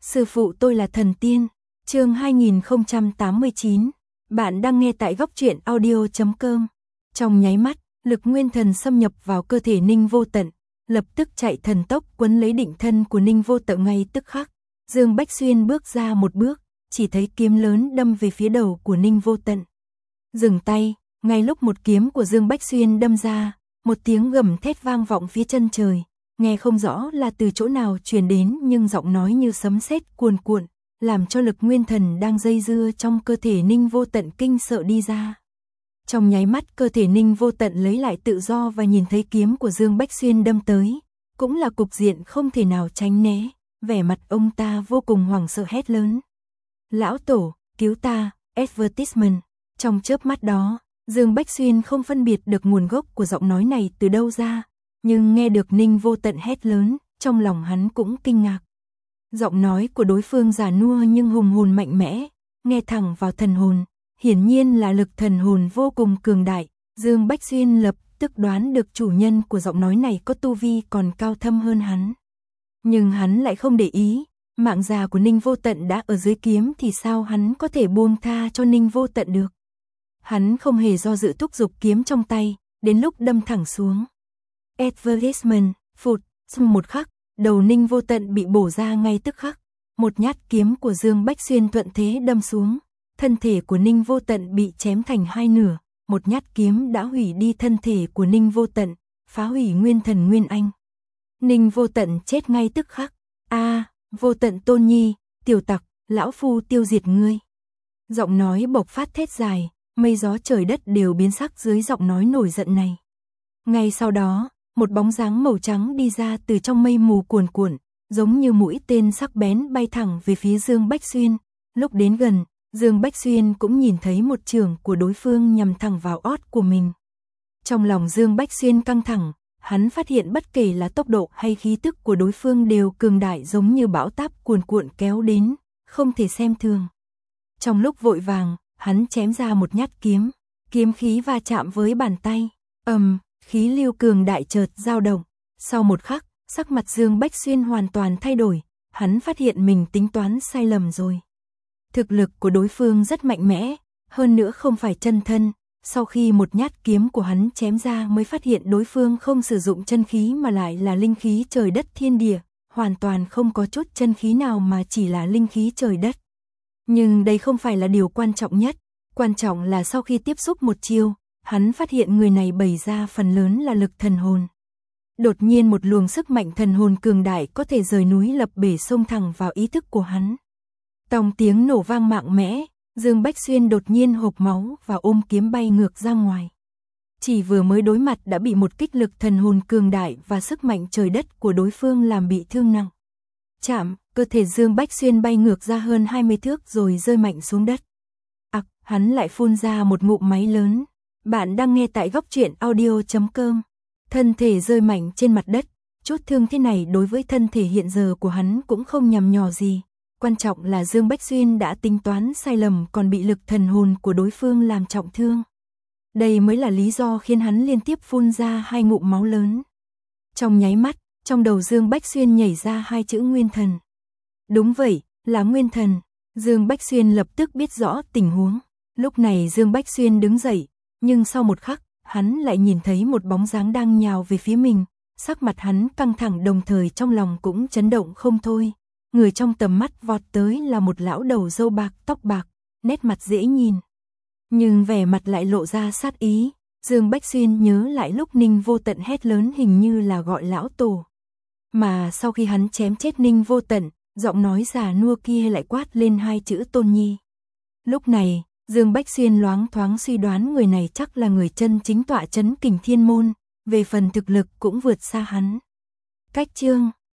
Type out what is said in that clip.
Sư phụ tôi là thần tiên. Chương 2089. Bạn đang nghe tại góc truyện audio.com. Trong nháy mắt, lực nguyên thần xâm nhập vào cơ thể Ninh Vô Tận, lập tức chạy thần tốc quấn lấy định thân của Ninh Vô Tận ngay tức khắc. Dương Bách Xuyên bước ra một bước, chỉ thấy kiếm lớn đâm về phía đầu của Ninh Vô Tận. Dừng tay, ngay lúc một kiếm của Dương Bách Xuyên đâm ra, một tiếng gầm thét vang vọng phía chân trời, nghe không rõ là từ chỗ nào truyền đến nhưng giọng nói như sấm sét cuồn cuộn, làm cho lực nguyên thần đang dây dưa trong cơ thể Ninh Vô Tận kinh sợ đi ra. Trong nháy mắt cơ thể Ninh Vô Tận lấy lại tự do và nhìn thấy kiếm của Dương Bách Xuyên đâm tới, cũng là cục diện không thể nào tránh né, vẻ mặt ông ta vô cùng hoảng sợ hét lớn. Lão Tổ, cứu ta, advertisement. Trong chớp mắt đó, Dương Bách Xuyên không phân biệt được nguồn gốc của giọng nói này từ đâu ra, nhưng nghe được Ninh Vô Tận hét lớn, trong lòng hắn cũng kinh ngạc. Giọng nói của đối phương già nua nhưng hùng hồn mạnh mẽ, nghe thẳng vào thần hồn, hiển nhiên là lực thần hồn vô cùng cường đại. Dương Bách Xuyên lập tức đoán được chủ nhân của giọng nói này có tu vi còn cao thâm hơn hắn. Nhưng hắn lại không để ý, mạng già của Ninh Vô Tận đã ở dưới kiếm thì sao hắn có thể buông tha cho Ninh Vô Tận được. Hắn không hề do dự thúc giục kiếm trong tay, đến lúc đâm thẳng xuống. Advertisement, phụt, một khắc, đầu Ninh Vô Tận bị bổ ra ngay tức khắc. Một nhát kiếm của Dương Bách Xuyên thuận thế đâm xuống, thân thể của Ninh Vô Tận bị chém thành hai nửa, một nhát kiếm đã hủy đi thân thể của Ninh Vô Tận, phá hủy nguyên thần nguyên anh. Ninh Vô Tận chết ngay tức khắc. Vô Tận Tôn Nhi, tiểu tặc, lão phu tiêu diệt ngươi. Giọng nói bộc phát thét dài, mây gió trời đất đều biến sắc dưới giọng nói nổi giận này. Ngay sau đó, một bóng dáng màu trắng đi ra từ trong mây mù cuồn cuộn, giống như mũi tên sắc bén bay thẳng về phía Dương Bách Xuyên. Lúc đến gần, Dương Bách Xuyên cũng nhìn thấy một chưởng của đối phương nhằm thẳng vào ót của mình. Trong lòng Dương Bách Xuyên căng thẳng, hắn phát hiện bất kể là tốc độ hay khí tức của đối phương đều cường đại giống như bão táp cuồn cuộn kéo đến, không thể xem thường. Trong lúc vội vàng, hắn chém ra một nhát kiếm, kiếm khí va chạm với bàn tay, khí lưu cường đại chợt dao động. Sau một khắc, sắc mặt Dương Bách Xuyên hoàn toàn thay đổi, hắn phát hiện mình tính toán sai lầm rồi. Thực lực của đối phương rất mạnh mẽ, hơn nữa không phải chân thân. Sau khi một nhát kiếm của hắn chém ra mới phát hiện đối phương không sử dụng chân khí mà lại là linh khí trời đất thiên địa, hoàn toàn không có chút chân khí nào mà chỉ là linh khí trời đất. Nhưng đây không phải là điều quan trọng nhất, quan trọng là sau khi tiếp xúc một chiêu, hắn phát hiện người này bày ra phần lớn là lực thần hồn. Đột nhiên một luồng sức mạnh thần hồn cường đại có thể rời núi lập bể xông thẳng vào ý thức của hắn. Tòng tiếng nổ vang mạnh mẽ, Dương Bách Xuyên đột nhiên hộc máu và ôm kiếm bay ngược ra ngoài. Chỉ vừa mới đối mặt đã bị một kích lực thần hồn cường đại và sức mạnh trời đất của đối phương làm bị thương nặng. Chạm, cơ thể Dương Bách Xuyên bay ngược ra hơn 20 thước rồi rơi mạnh xuống đất. Hắn lại phun ra một ngụm máu lớn. Bạn đang nghe tại góc truyện audio.com. Thân thể rơi mạnh trên mặt đất, chút thương thế này đối với thân thể hiện giờ của hắn cũng không nhằm nhò gì. Quan trọng là Dương Bách Xuyên đã tính toán sai lầm còn bị lực thần hồn của đối phương làm trọng thương. Đây mới là lý do khiến hắn liên tiếp phun ra hai ngụm máu lớn. Trong nháy mắt, trong đầu Dương Bách Xuyên nhảy ra hai chữ nguyên thần. Đúng vậy, là nguyên thần. Dương Bách Xuyên lập tức biết rõ tình huống. Lúc này Dương Bách Xuyên đứng dậy, nhưng sau một khắc, hắn lại nhìn thấy một bóng dáng đang nhào về phía mình. Sắc mặt hắn căng thẳng đồng thời trong lòng cũng chấn động không thôi. Người trong tầm mắt vọt tới là một lão đầu râu bạc tóc bạc, nét mặt dễ nhìn. Nhưng vẻ mặt lại lộ ra sát ý. Dương Bách Xuyên nhớ lại lúc Ninh Vô Tận hét lớn hình như là gọi lão tổ. Mà sau khi hắn chém chết Ninh Vô Tận, giọng nói già nua kia lại quát lên hai chữ Tôn Nhi. Lúc này, Dương Bách Xuyên loáng thoáng suy đoán người này chắc là người chân chính tọa trấn Kình Thiên Môn, về phần thực lực cũng vượt xa hắn. Cách chương